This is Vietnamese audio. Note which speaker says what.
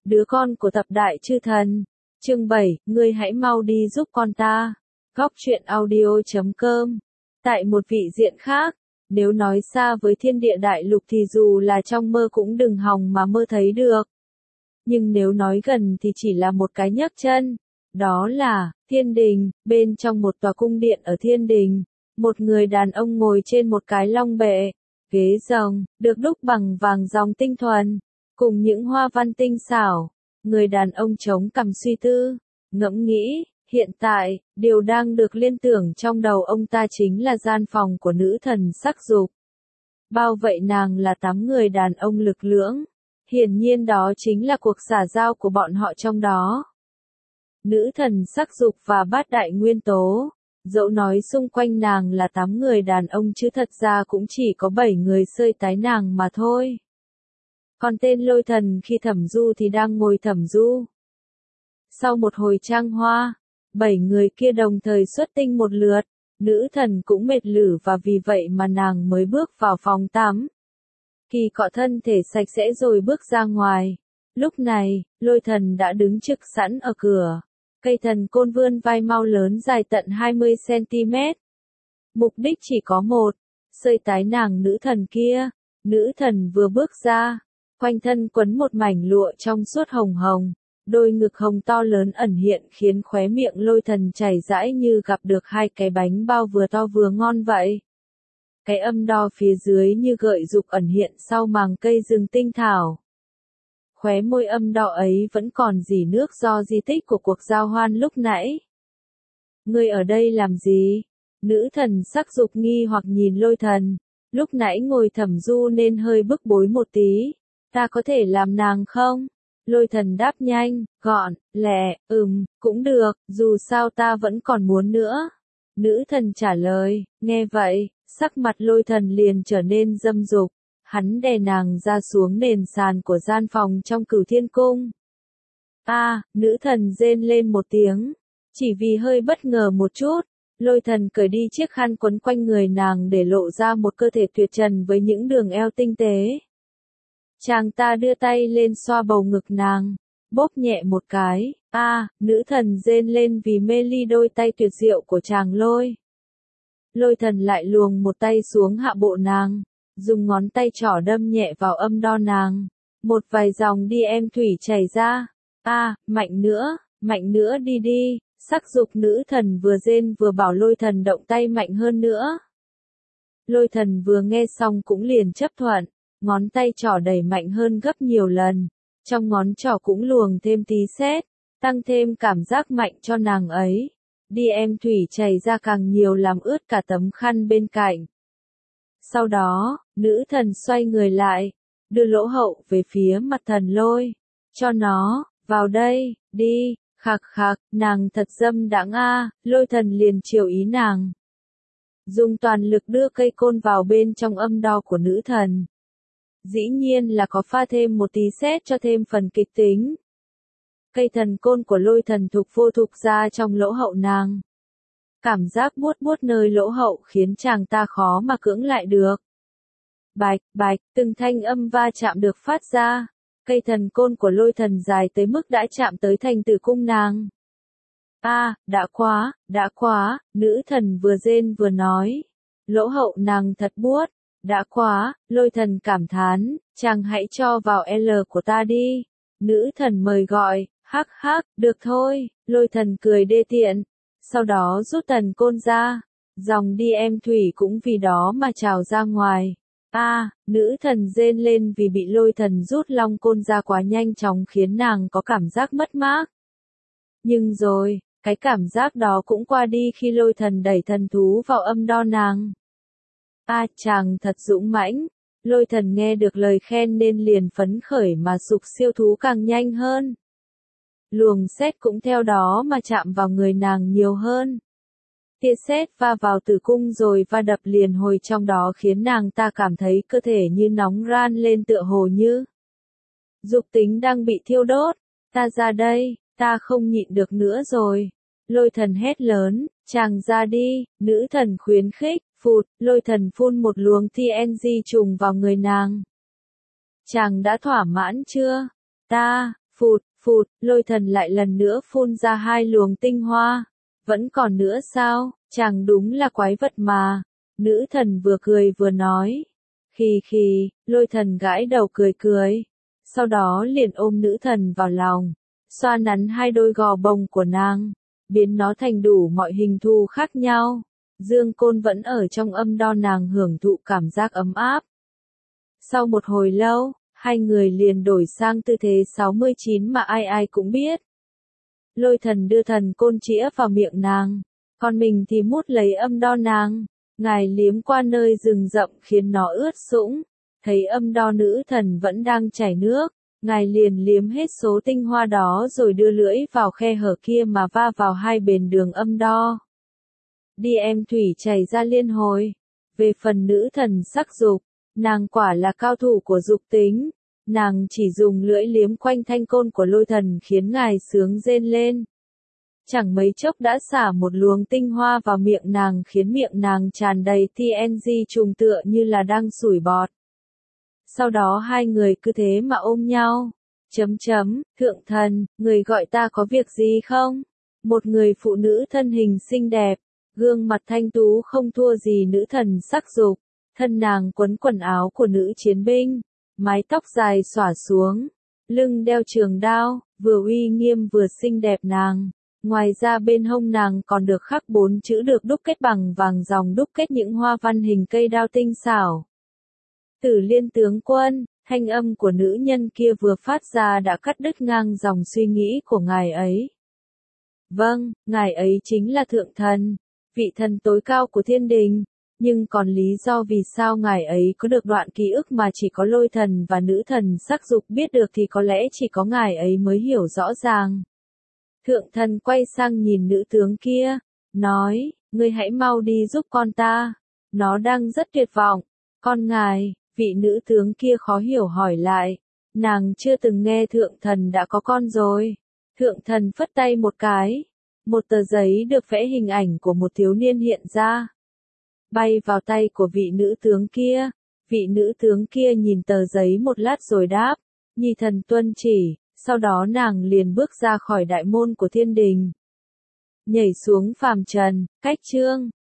Speaker 1: đứa con của thập đại chư thần. Chương 7, ngươi hãy mau đi giúp con ta. Góc truyện audio.com. Tại một vị diện khác, nếu nói xa với thiên địa đại lục thì dù là trong mơ cũng đừng hòng mà mơ thấy được. Nhưng nếu nói gần thì chỉ là một cái nhấc chân. Đó là thiên đình, bên trong một tòa cung điện ở thiên đình. Một người đàn ông ngồi trên một cái long bệ, ghế rồng, được đúc bằng vàng ròng tinh thuần, cùng những hoa văn tinh xảo. Người đàn ông chống cằm suy tư, ngẫm nghĩ, hiện tại, điều đang được liên tưởng trong đầu ông ta chính là gian phòng của nữ thần sắc dục. Bao vậy nàng là 8 người đàn ông lực lưỡng. Hiển nhiên đó chính là cuộc xã giao của bọn họ trong đó. Nữ thần sắc dục và bát đại nguyên tố. Dẫu nói xung quanh nàng là 8 người đàn ông chứ thật ra cũng chỉ có 7 người sơi tái nàng mà thôi. Còn tên lôi thần khi thẩm du thì đang ngồi thẩm du. Sau một hồi trang hoa, 7 người kia đồng thời xuất tinh một lượt, nữ thần cũng mệt lử và vì vậy mà nàng mới bước vào phòng tắm. Khi cọ thân thể sạch sẽ rồi bước ra ngoài. Lúc này, lôi thần đã đứng trực sẵn ở cửa. Cây thần côn vươn vai mau lớn dài tận 20 cm. Mục đích chỉ có một, sơi tái nàng nữ thần kia. Nữ thần vừa bước ra, quanh thân quấn một mảnh lụa trong suốt hồng hồng, đôi ngực hồng to lớn ẩn hiện khiến khóe miệng lôi thần chảy rãi như gặp được hai cái bánh bao vừa to vừa ngon vậy. Cái âm đo phía dưới như gợi dục ẩn hiện sau màng cây rừng tinh thảo. Khóe môi âm đỏ ấy vẫn còn rỉ nước do di tích của cuộc giao hoan lúc nãy. Ngươi ở đây làm gì? Nữ thần sắc dục nghi hoặc nhìn lôi thần. Lúc nãy ngồi thẩm du nên hơi bức bối một tí. Ta có thể làm nàng không? Lôi thần đáp nhanh, gọn, lẹ, cũng được, dù sao ta vẫn còn muốn nữa. Nữ thần trả lời, nghe vậy, sắc mặt lôi thần liền trở nên dâm dục. Hắn đè nàng ra xuống nền sàn của gian phòng trong Cửu Thiên Cung. Nữ thần rên lên một tiếng. Chỉ vì hơi bất ngờ một chút, lôi thần cởi đi chiếc khăn quấn quanh người nàng để lộ ra một cơ thể tuyệt trần với những đường eo tinh tế. Chàng ta đưa tay lên xoa bầu ngực nàng, bóp nhẹ một cái. Nữ thần rên lên vì mê ly đôi tay tuyệt diệu của chàng lôi. Lôi thần lại luồng một tay xuống hạ bộ nàng, dùng ngón tay trỏ đâm nhẹ vào âm đo nàng. Một vài dòng đi em thủy chảy ra. Mạnh nữa đi đi. Sắc dục nữ thần vừa rên vừa bảo lôi thần động tay mạnh hơn nữa. Lôi thần vừa nghe xong cũng liền chấp thuận, ngón tay trỏ đẩy mạnh hơn gấp nhiều lần. Trong ngón trỏ cũng luồng thêm tí sét, tăng thêm cảm giác mạnh cho nàng ấy. Đi em thủy chảy ra càng nhiều làm ướt cả tấm khăn bên cạnh. Sau đó, nữ thần xoay người lại, đưa lỗ hậu về phía mặt thần lôi. Cho nó, vào đây, đi, khạc khạc, nàng thật dâm đãng lôi thần liền chiều ý nàng. Dùng toàn lực đưa cây côn vào bên trong âm đo của nữ thần. Dĩ nhiên là có pha thêm một tí sét cho thêm phần kịch tính. Cây thần côn của lôi thần thục vô thục ra trong lỗ hậu nàng. Cảm giác buốt buốt nơi lỗ hậu khiến chàng ta khó mà cưỡng lại được. Bạch, bạch, từng thanh âm va chạm được phát ra. Cây thần côn của lôi thần dài tới mức đã chạm tới thành tử cung nàng. Đã quá, nữ thần vừa rên vừa nói. Lỗ hậu nàng thật buốt, đã quá, lôi thần cảm thán, chàng hãy cho vào L của ta đi. Nữ thần mời gọi, hắc hắc, được thôi, lôi thần cười đê tiện. Sau đó rút thần côn ra, dòng đi em thủy cũng vì đó mà trào ra ngoài. Nữ thần rên lên vì bị lôi thần rút long côn ra quá nhanh chóng khiến nàng có cảm giác mất mát. Nhưng rồi, cái cảm giác đó cũng qua đi khi lôi thần đẩy thần thú vào âm đo nàng. Chàng thật dũng mãnh. Lôi thần nghe được lời khen nên liền phấn khởi mà sục siêu thú càng nhanh hơn. Luồng sét cũng theo đó mà chạm vào người nàng nhiều hơn. Tia sét va vào tử cung rồi va đập liền hồi trong đó khiến nàng ta cảm thấy cơ thể như nóng ran lên tựa hồ như dục tính đang bị thiêu đốt. Ta ra đây, ta không nhịn được nữa rồi. Lôi thần hét lớn, chàng ra đi, nữ thần khuyến khích, phụt, lôi thần phun một luồng TNG trùng vào người nàng. Chàng đã thỏa mãn chưa? Ta, Phụt, phụt, lôi thần lại lần nữa phun ra 2 luồng tinh hoa. Vẫn còn nữa sao, chàng đúng là quái vật mà. Nữ thần vừa cười vừa nói. Khì, lôi thần gãi đầu cười cười. Sau đó liền ôm nữ thần vào lòng, xoa nắn 2 đôi gò bông của nàng, biến nó thành đủ mọi hình thù khác nhau. Dương Côn vẫn ở trong âm đo nàng hưởng thụ cảm giác ấm áp. Sau một hồi lâu, 2 người liền đổi sang tư thế 69 mà ai ai cũng biết. Lôi thần đưa thần côn chĩa vào miệng nàng, còn mình thì mút lấy âm đo nàng. Ngài liếm qua nơi rừng rậm khiến nó ướt sũng, thấy âm đo nữ thần vẫn đang chảy nước, ngài liền liếm hết số tinh hoa đó rồi đưa lưỡi vào khe hở kia mà va vào 2 bên đường âm đo. Đi em thủy chảy ra liên hồi. Về phần nữ thần sắc dục, nàng quả là cao thủ của dục tính, nàng chỉ dùng lưỡi liếm quanh thanh côn của lôi thần khiến ngài sướng rên lên. Chẳng mấy chốc đã xả một luồng tinh hoa vào miệng nàng khiến miệng nàng tràn đầy TNG trùng tựa như là đang sủi bọt. Sau đó 2 người cứ thế mà ôm nhau. Thượng thần, người gọi ta có việc gì không? Một người phụ nữ thân hình xinh đẹp, gương mặt thanh tú không thua gì nữ thần sắc dục, thân nàng quấn quần áo của nữ chiến binh, mái tóc dài xõa xuống, lưng đeo trường đao, vừa uy nghiêm vừa xinh đẹp nàng. Ngoài ra bên hông nàng còn được khắc 4 chữ được đúc kết bằng vàng dòng đúc kết những hoa văn hình cây đao tinh xảo. Tử Liên tướng quân, thanh âm của nữ nhân kia vừa phát ra đã cắt đứt ngang dòng suy nghĩ của ngài ấy. Vâng, ngài ấy chính là thượng thần, vị thần tối cao của thiên đình, nhưng còn lý do vì sao ngài ấy có được đoạn ký ức mà chỉ có lôi thần và nữ thần sắc dục biết được thì có lẽ chỉ có ngài ấy mới hiểu rõ ràng. Thượng thần quay sang nhìn nữ tướng kia, nói, ngươi hãy mau đi giúp con ta, nó đang rất tuyệt vọng. Con ngài, vị nữ tướng kia khó hiểu hỏi lại, nàng chưa từng nghe thượng thần đã có con rồi. Thượng thần phất tay một cái, một tờ giấy được vẽ hình ảnh của một thiếu niên hiện ra, bay vào tay của vị nữ tướng kia. Vị nữ tướng kia nhìn tờ giấy một lát rồi đáp, nhi thần tuân chỉ. Sau đó nàng liền bước ra khỏi đại môn của thiên đình, nhảy xuống phàm trần. Cách chương